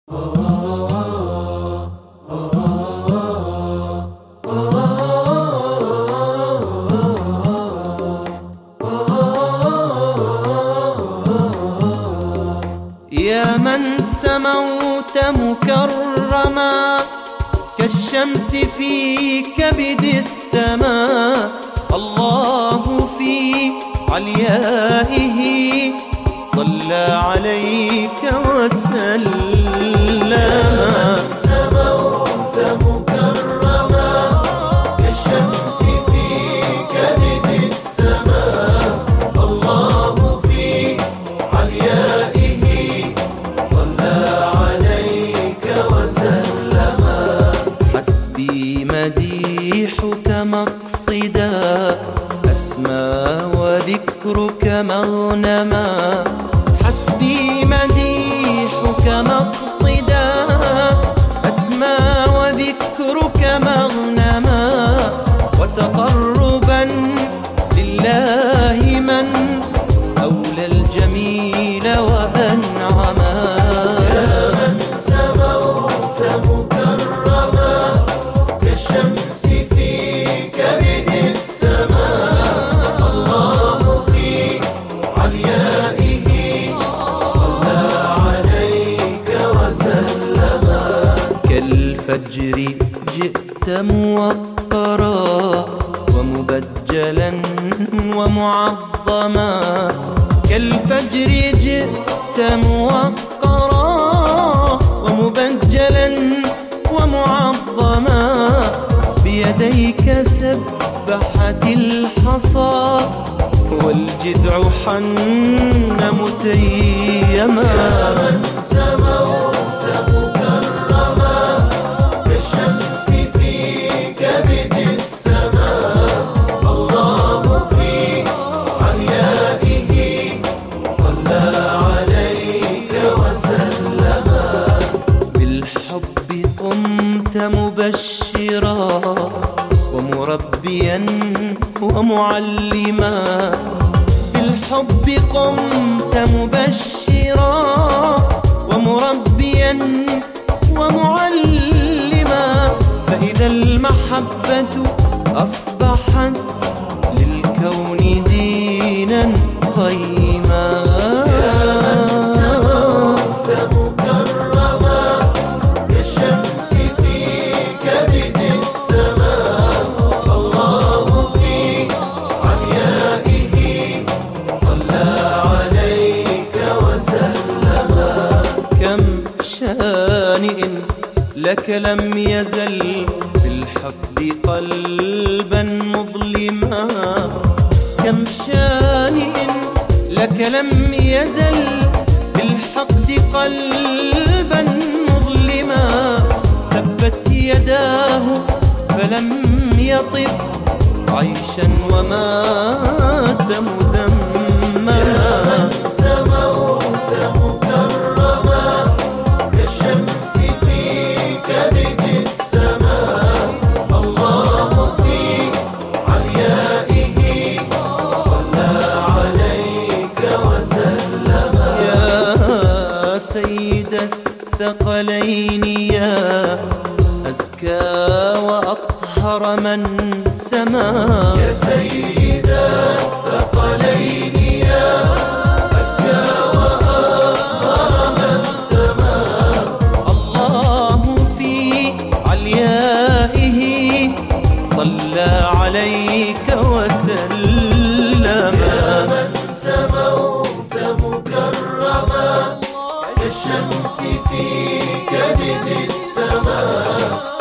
يا من سموت مكرما كالشمس في كبد السماء، الله في عليائه صلى عليك وسلم. سموت مكرما كالشمس في كبد السماء، الله في عليائه صلى عليك وسلم. حسبي مديحك مقصدا، أسمى وذكرك مغنما. حسبي مديحك مقصدا، أسمى وذكرك مغنما. وتقربا لله من أولى الجميل وأنعما. يا من سموت مكرما كالشمس في كبد السماء، الله في عليائه صلى عليك وسلم. كالفجر جئت موقرا ومبجلا ومعظما. كالفجر جئت موقرا ومبجلا ومعظما. بيديك سبحت الحصى والجذع حن متيما. يا من سموت مكرما كالشمس في كبد السماء، الله في عليائه صلى عليك وسلم. بالحب قمت مبشرا ومربيا ومعلما. بالحب قمت مبشرا ومربيا ومعلما. فإذا المحبة أصبحت للكون دينا قيما. سموت مكرما كالشمس في كبد السماء، الله في عليائه صلى عليك وسلم. كم شانئ لك لم يزل بالحقد قلبا مظلما. كم شانئ لك لم يزل بالحقد قلبا مظلما. تبت يداه فلم يطب عيشا ومات مذمما. سموت مكرما كالشمس في كبد السماء، الله في عليائه صلى عليك وسلم. يا سيد الثقلين، يا أزكى وأطهر من سما. يا سيد الثقلين، يا أزكى وأطهر من سما. الله في عليائه صلى عليك وسلم. يا من سموت مكرما كالشمس في كبد السماء،